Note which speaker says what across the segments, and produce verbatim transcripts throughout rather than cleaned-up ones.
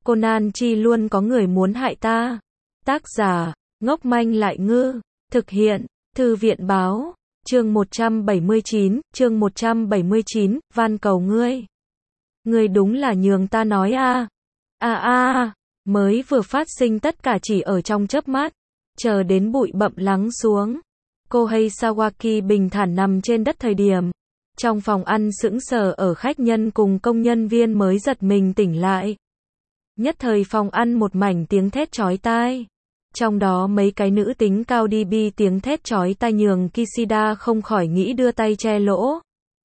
Speaker 1: Conan chi luôn có người muốn hại ta. Tác giả, ngốc manh lại ngư. Thực hiện, Thư viện báo. Chương một trăm bảy mươi chín, chương một trăm bảy mươi chín, van cầu ngươi. Ngươi đúng là nhường ta nói a. A a, mới vừa phát sinh tất cả chỉ ở trong chớp mắt, chờ đến bụi bặm lắng xuống. Kohei Sawaki bình thản nằm trên đất thời điểm trong phòng ăn sững sờ ở khách nhân cùng công nhân viên mới giật mình tỉnh lại. Nhất thời phòng ăn một mảnh tiếng thét chói tai. Trong đó mấy cái nữ tính cao đi bi tiếng thét chói tai nhường Kishida không khỏi nghĩ đưa tay che lỗ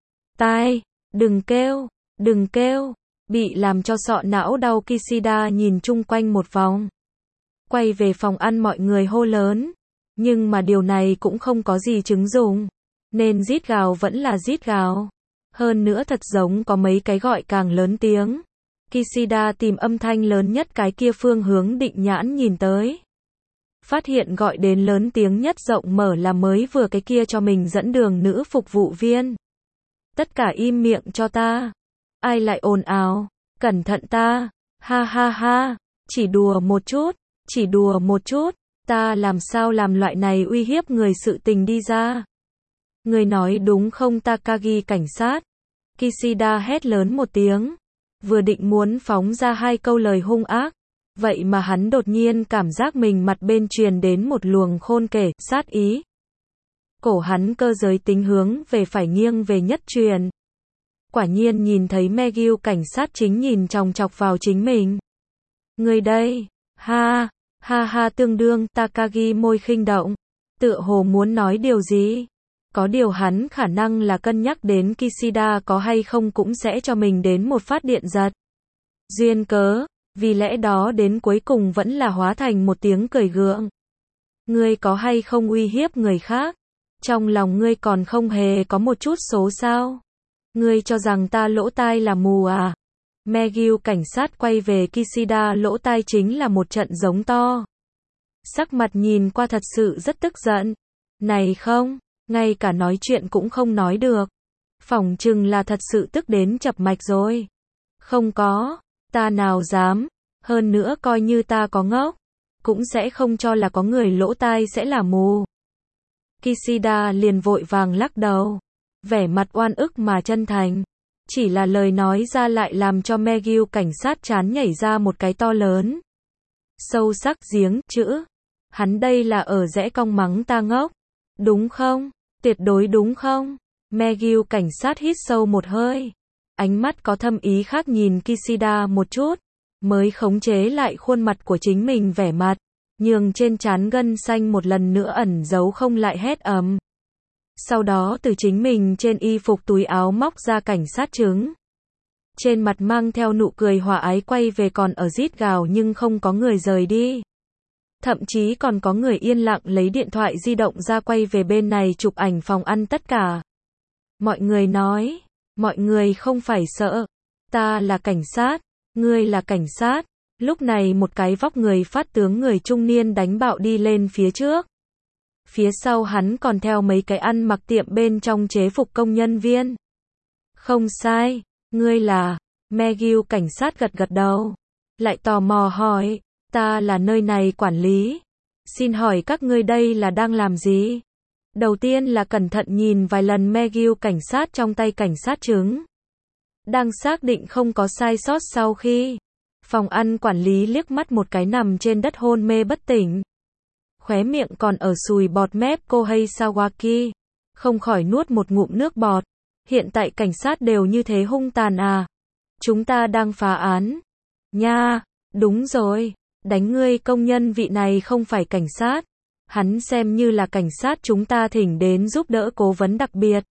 Speaker 1: tai. Đừng kêu, đừng kêu. Bị làm cho sọ não đau Kishida nhìn chung quanh một vòng. Quay về phòng ăn mọi người hô lớn. Nhưng mà điều này cũng không có gì chứng dụng. Nên rít gào vẫn là rít gào. Hơn nữa thật giống có mấy cái gọi càng lớn tiếng. Kishida tìm âm thanh lớn nhất cái kia phương hướng định nhãn nhìn tới. Phát hiện gọi đến lớn tiếng nhất rộng mở là mới vừa cái kia cho mình dẫn đường nữ phục vụ viên. Tất cả im miệng cho ta. Ai lại ồn ào? Cẩn thận ta. Ha ha ha. Chỉ đùa một chút. Chỉ đùa một chút. Ta làm sao làm loại này uy hiếp người sự tình đi ra. Người nói đúng không Takagi cảnh sát? Kishida hét lớn một tiếng. Vừa định muốn phóng ra hai câu lời hung ác. Vậy mà hắn đột nhiên cảm giác mình mặt bên truyền đến một luồng khôn kể, sát ý. Cổ hắn cơ giới tính hướng về phải nghiêng về nhất truyền. Quả nhiên nhìn thấy Megyu cảnh sát chính nhìn chòng chọc vào chính mình. Người đây, ha, ha ha tương đương, Takagi môi khinh động. Tựa hồ muốn nói điều gì. Có điều hắn khả năng là cân nhắc đến Kishida có hay không cũng sẽ cho mình đến một phát điện giật. Duyên cớ. Vì lẽ đó đến cuối cùng vẫn là hóa thành một tiếng cười gượng. Ngươi có hay không uy hiếp người khác? Trong lòng ngươi còn không hề có một chút số sao? Ngươi cho rằng ta lỗ tai là mù à? Megyu cảnh sát quay về Kishida lỗ tai chính là một trận giống to. Sắc mặt nhìn qua thật sự rất tức giận. Này không, ngay cả nói chuyện cũng không nói được. Phỏng chừng là thật sự tức đến chập mạch rồi. Không có. Ta nào dám, hơn nữa coi như ta có ngốc, cũng sẽ không cho là có người lỗ tai sẽ là mù. Kishida liền vội vàng lắc đầu, vẻ mặt oan ức mà chân thành. Chỉ là lời nói ra lại làm cho Megyu cảnh sát chán nhảy ra một cái to lớn. Sâu sắc giếng chữ. Hắn đây là ở rẽ cong mắng ta ngốc. Đúng không? Tuyệt đối đúng không? Megyu cảnh sát hít sâu một hơi. Ánh mắt có thâm ý khác nhìn Kishida một chút, mới khống chế lại khuôn mặt của chính mình vẻ mặt, nhường trên trán gân xanh một lần nữa ẩn giấu không lại hét ầm. Sau đó từ chính mình trên y phục túi áo móc ra cảnh sát chứng. Trên mặt mang theo nụ cười hòa ái quay về còn ở rít gào nhưng không có người rời đi. Thậm chí còn có người yên lặng lấy điện thoại di động ra quay về bên này chụp ảnh phòng ăn tất cả. Mọi người nói. Mọi người không phải sợ. Ta là cảnh sát. Ngươi là cảnh sát. Lúc này một cái vóc người phát tướng người trung niên đánh bạo đi lên phía trước. Phía sau hắn còn theo mấy cái ăn mặc tiệm bên trong chế phục công nhân viên. Không sai. Ngươi là. Megyu cảnh sát gật gật đầu. Lại tò mò hỏi. Ta là nơi này quản lý. Xin hỏi các ngươi đây là đang làm gì? Đầu tiên là cẩn thận nhìn vài lần Megyu cảnh sát trong tay cảnh sát chứng. Đang xác định không có sai sót sau khi phòng ăn quản lý liếc mắt một cái nằm trên đất hôn mê bất tỉnh. Khóe miệng còn ở sùi bọt mép Kohei Sawaki. Không khỏi nuốt một ngụm nước bọt. Hiện tại cảnh sát đều như thế hung tàn à? Chúng ta đang phá án. Nha, đúng rồi. Đánh ngươi công nhân vị này không phải cảnh sát. Hắn xem như là cảnh sát chúng ta thỉnh đến giúp đỡ cố vấn đặc biệt.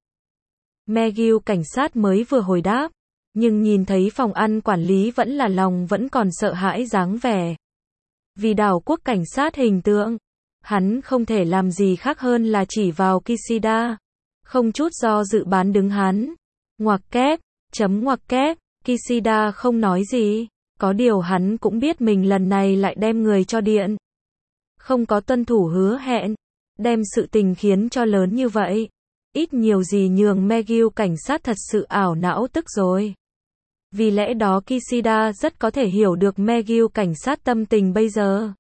Speaker 1: Megyu cảnh sát mới vừa hồi đáp, nhưng nhìn thấy phòng ăn quản lý vẫn là lòng vẫn còn sợ hãi dáng vẻ. Vì đảo quốc cảnh sát hình tượng, hắn không thể làm gì khác hơn là chỉ vào Kishida. Không chút do dự bán đứng hắn. Ngoặc kép, chấm ngoặc kép, Kishida không nói gì. Có điều hắn cũng biết mình lần này lại đem người cho điện. Không có tuân thủ hứa hẹn, đem sự tình khiến cho lớn như vậy. Ít nhiều gì nhường Megyu cảnh sát thật sự ảo não tức rồi. Vì lẽ đó Kishida rất có thể hiểu được Megyu cảnh sát tâm tình bây giờ.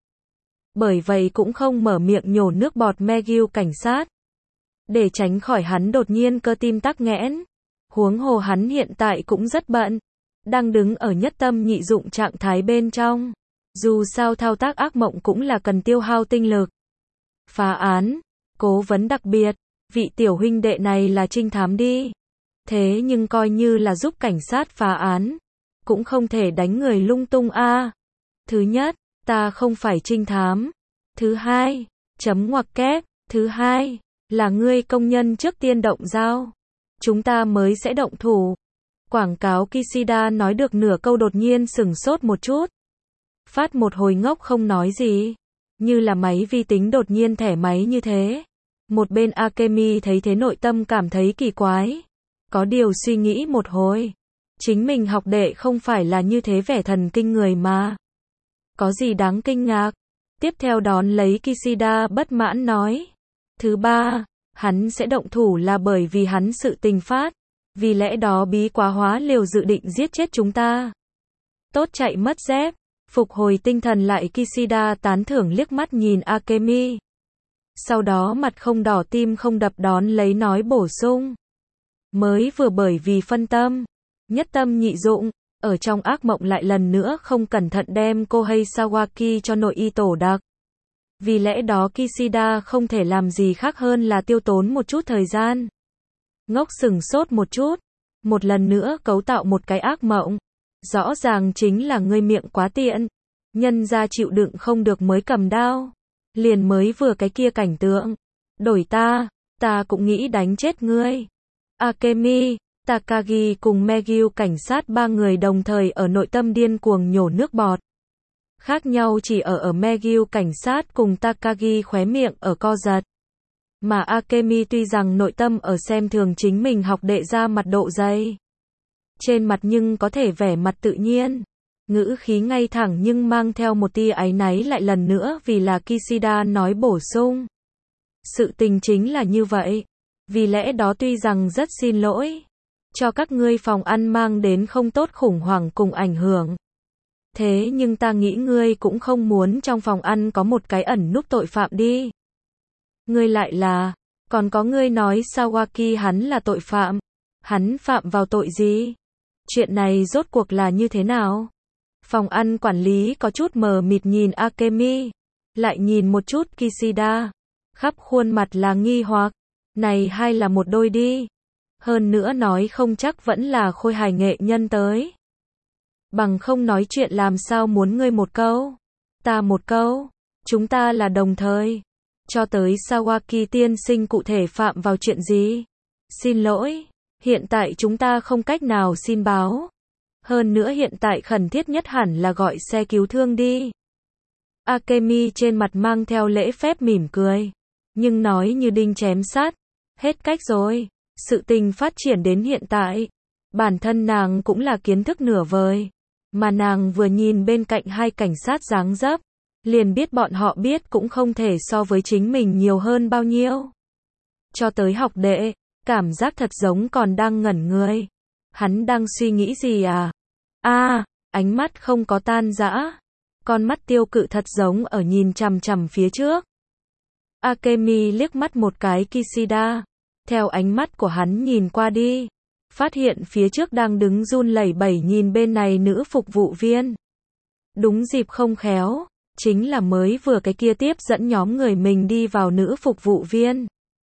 Speaker 1: Bởi vậy cũng không mở miệng nhổ nước bọt Megyu cảnh sát. Để tránh khỏi hắn đột nhiên cơ tim tắc nghẽn. Huống hồ hắn hiện tại cũng rất bận. Đang đứng ở nhất tâm nhị dụng trạng thái bên trong. Dù sao thao tác ác mộng cũng là cần tiêu hao tinh lực. Phá án, cố vấn đặc biệt, vị tiểu huynh đệ này là trinh thám đi. Thế nhưng coi như là giúp cảnh sát phá án, cũng không thể đánh người lung tung a. Thứ nhất, ta không phải trinh thám. Thứ hai, chấm ngoặc kép, thứ hai, là ngươi công nhân trước tiên động dao. Chúng ta mới sẽ động thủ. Quảng cáo Kishida nói được nửa câu đột nhiên sửng sốt một chút. Phát một hồi ngốc không nói gì. Như là máy vi tính đột nhiên thẻ máy như thế. Một bên Akemi thấy thế nội tâm cảm thấy kỳ quái. Có điều suy nghĩ một hồi. Chính mình học đệ không phải là như thế vẻ thần kinh người mà. Có gì đáng kinh ngạc. Tiếp theo đón lấy Kishida bất mãn nói. Thứ ba, hắn sẽ động thủ là bởi vì hắn sự tình phát. Vì lẽ đó bí quá hóa liều dự định giết chết chúng ta. Tốt chạy mất dép. Phục hồi tinh thần lại Kishida tán thưởng liếc mắt nhìn Akemi. Sau đó mặt không đỏ tim không đập đón lấy nói bổ sung. Mới vừa bởi vì phân tâm, nhất tâm nhị dụng, ở trong ác mộng lại lần nữa không cẩn thận đem Kohei Sawaki cho nội y tổ đặc. Vì lẽ đó Kishida không thể làm gì khác hơn là tiêu tốn một chút thời gian. Ngốc sừng sốt một chút, một lần nữa cấu tạo một cái ác mộng. Rõ ràng chính là ngươi miệng quá tiện, nhân ra chịu đựng không được mới cầm đao. Liền mới vừa cái kia cảnh tượng, đổi ta, ta cũng nghĩ đánh chết ngươi. Akemi, Takagi cùng Megyu cảnh sát ba người đồng thời ở nội tâm điên cuồng nhổ nước bọt. Khác nhau chỉ ở ở Megyu cảnh sát cùng Takagi khóe miệng ở co giật. Mà Akemi tuy rằng nội tâm ở xem thường chính mình học đệ ra mặt độ dày. Trên mặt nhưng có thể vẻ mặt tự nhiên. Ngữ khí ngay thẳng nhưng mang theo một tia áy náy lại lần nữa vì là Kishida nói bổ sung. Sự tình chính là như vậy. Vì lẽ đó tuy rằng rất xin lỗi. Cho các ngươi phòng ăn mang đến không tốt khủng hoảng cùng ảnh hưởng. Thế nhưng ta nghĩ ngươi cũng không muốn trong phòng ăn có một cái ẩn núp tội phạm đi. Ngươi lại là, còn có ngươi nói Sawaki hắn là tội phạm. Hắn phạm vào tội gì? Chuyện này rốt cuộc là như thế nào? Phòng ăn quản lý có chút mờ mịt nhìn Akemi, lại nhìn một chút Kishida, khắp khuôn mặt là nghi hoặc, này hay là một đôi đi. Hơn nữa nói không chắc vẫn là khôi hài nghệ nhân tới. Bằng không nói chuyện làm sao muốn ngươi một câu, ta một câu, chúng ta là đồng thời. Cho tới Sawaki tiên sinh cụ thể phạm vào chuyện gì? Xin lỗi, hiện tại chúng ta không cách nào xin báo. Hơn nữa hiện tại khẩn thiết nhất hẳn là gọi xe cứu thương đi. Akemi trên mặt mang theo lễ phép mỉm cười. Nhưng nói như đinh chém sát. Hết cách rồi. Sự tình phát triển đến hiện tại. Bản thân nàng cũng là kiến thức nửa vời. Mà nàng vừa nhìn bên cạnh hai cảnh sát dáng dấp. Liền biết bọn họ biết cũng không thể so với chính mình nhiều hơn bao nhiêu. Cho tới học đệ. Cảm giác thật giống còn đang ngẩn người. Hắn đang suy nghĩ gì à? A, à, ánh mắt không có tan rã. Con mắt tiêu cự thật giống ở nhìn chằm chằm phía trước. Akemi liếc mắt một cái Kishida. Theo ánh mắt của hắn nhìn qua đi. Phát hiện phía trước đang đứng run lẩy bẩy nhìn bên này nữ phục vụ viên. Đúng dịp không khéo. Chính là mới vừa cái kia tiếp dẫn nhóm người mình đi vào nữ phục vụ viên.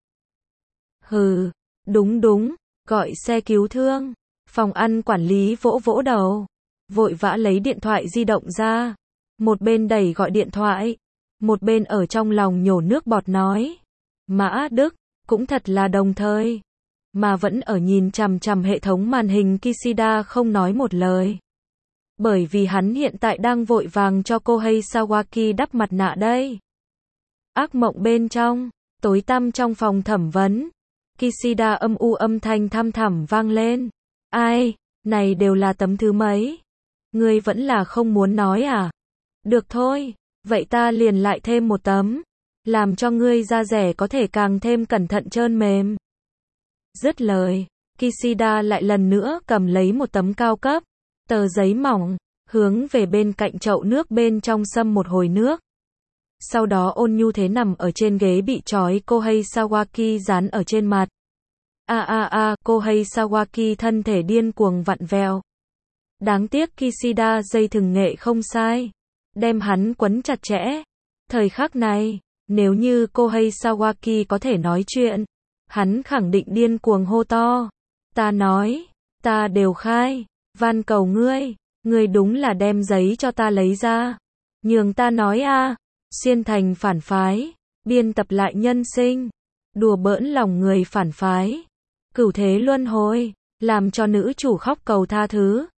Speaker 1: Hừ, đúng đúng, gọi xe cứu thương. Phòng ăn quản lý vỗ vỗ đầu. Vội vã lấy điện thoại di động ra. Một bên đẩy gọi điện thoại. Một bên ở trong lòng nhổ nước bọt nói. Mã Đức, cũng thật là đồng thời. Mà vẫn ở nhìn chằm chằm hệ thống màn hình Kishida không nói một lời. Bởi vì hắn hiện tại đang vội vàng cho Kohei Sawaki đắp mặt nạ đây. Ác mộng bên trong, tối tăm trong phòng thẩm vấn. Kishida âm u âm thanh thăm thẳm vang lên. Ai, này đều là tấm thứ mấy? Ngươi vẫn là không muốn nói à? Được thôi, vậy ta liền lại thêm một tấm. Làm cho ngươi da rẻ có thể càng thêm cẩn thận trơn mềm. Dứt lời, Kishida lại lần nữa cầm lấy một tấm cao cấp. tờ giấy mỏng, hướng về bên cạnh chậu nước bên trong xâm một hồi nước. Sau đó ôn nhu thế nằm ở trên ghế bị trói Kohei Sawaki dán ở trên mặt. A a a, Kohei Sawaki thân thể điên cuồng vặn vẹo. Đáng tiếc Kishida dây thừng nghệ không sai, đem hắn quấn chặt chẽ. Thời khắc này, nếu như Kohei Sawaki có thể nói chuyện, hắn khẳng định điên cuồng hô to. Ta nói, ta đều khai, van cầu ngươi, ngươi đúng là đem giấy cho ta lấy ra. Nhường ta nói a, xuyên thành phản phái, biên tập lại nhân sinh, đùa bỡn lòng người phản phái, cửu thế luân hồi, làm cho nữ chủ khóc cầu tha thứ.